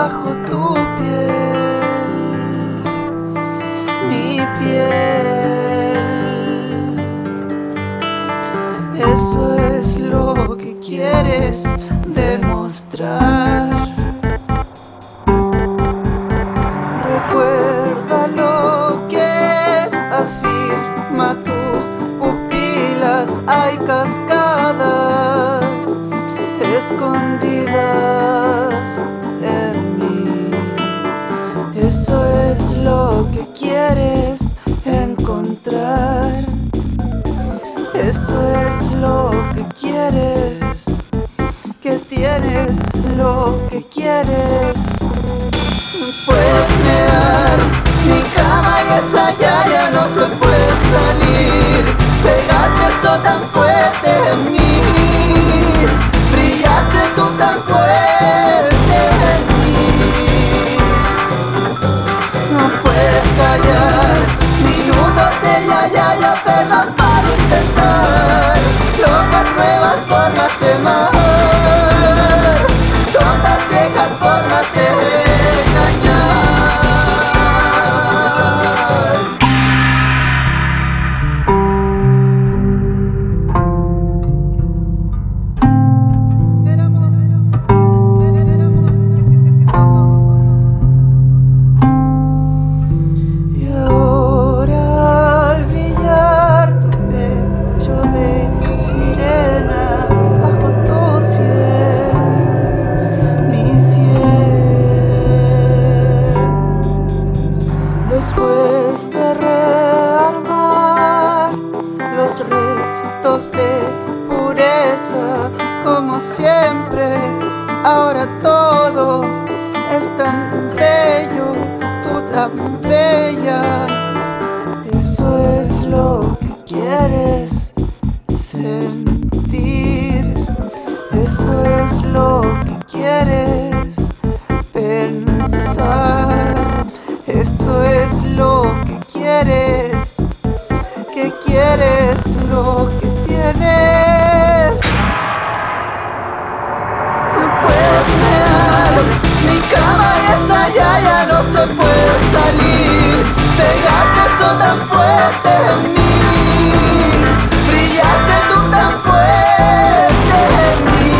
bajo tu piel, mi piel. Eso es lo que quieres demostrar. Recuerda lo que es, afirma tus pupilas. Hay cascadas escondidas en mí. Eso es lo que quieres encontrar. Eso es lo que quieres, que tienes lo que quieres. Puedes mear mi cama y esa ya no se puede salir. Pegaste eso tan fuerte en mí, brillaste tú tan fuerte en mí. No puedes callar minutos de ya, perdón para intentar locas nuevas formas de amar, tontas viejas formas de después de rearmar los restos de pureza, como siempre, ahora todo es tan bello, tú tan bella. Eso es lo que quieres sentir, eso es lo que quieres pensar. Eso es lo que quieres lo que tienes. Puedes mear mi cama y esa ya no se puede salir. Pegaste eso tan fuerte en mí, brillaste tú tan fuerte en mí.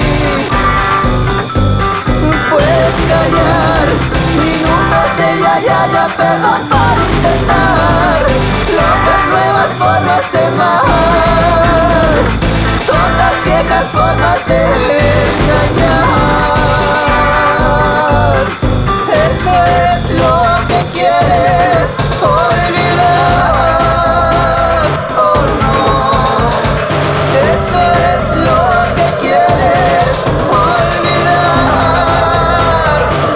Puedes callar minutos de ya, perdón para intentar locas nuevas formas de amar, tontas viejas formas de engañar. Eso es lo que quieres olvidar, oh no. Eso es lo que quieres olvidar,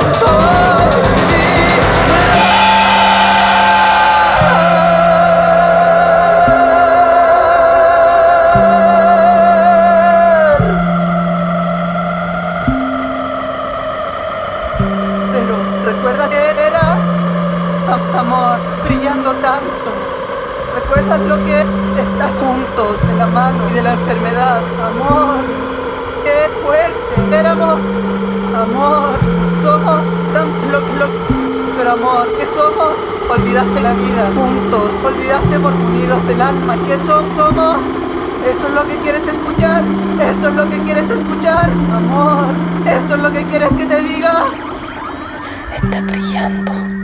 Pero recuerda que era amor brillando tanto. ¿Recuerdas lo que está juntos de la mano y de la enfermedad? Amor, qué fuerte éramos. Amor, somos tan pero amor, ¿qué somos? Olvidaste la vida juntos, olvidaste por unidos del alma. ¿Qué somos? ¿Eso es lo que quieres escuchar? ¿Eso es lo que quieres escuchar? Amor, ¿eso es lo que quieres que te diga? Está brillando.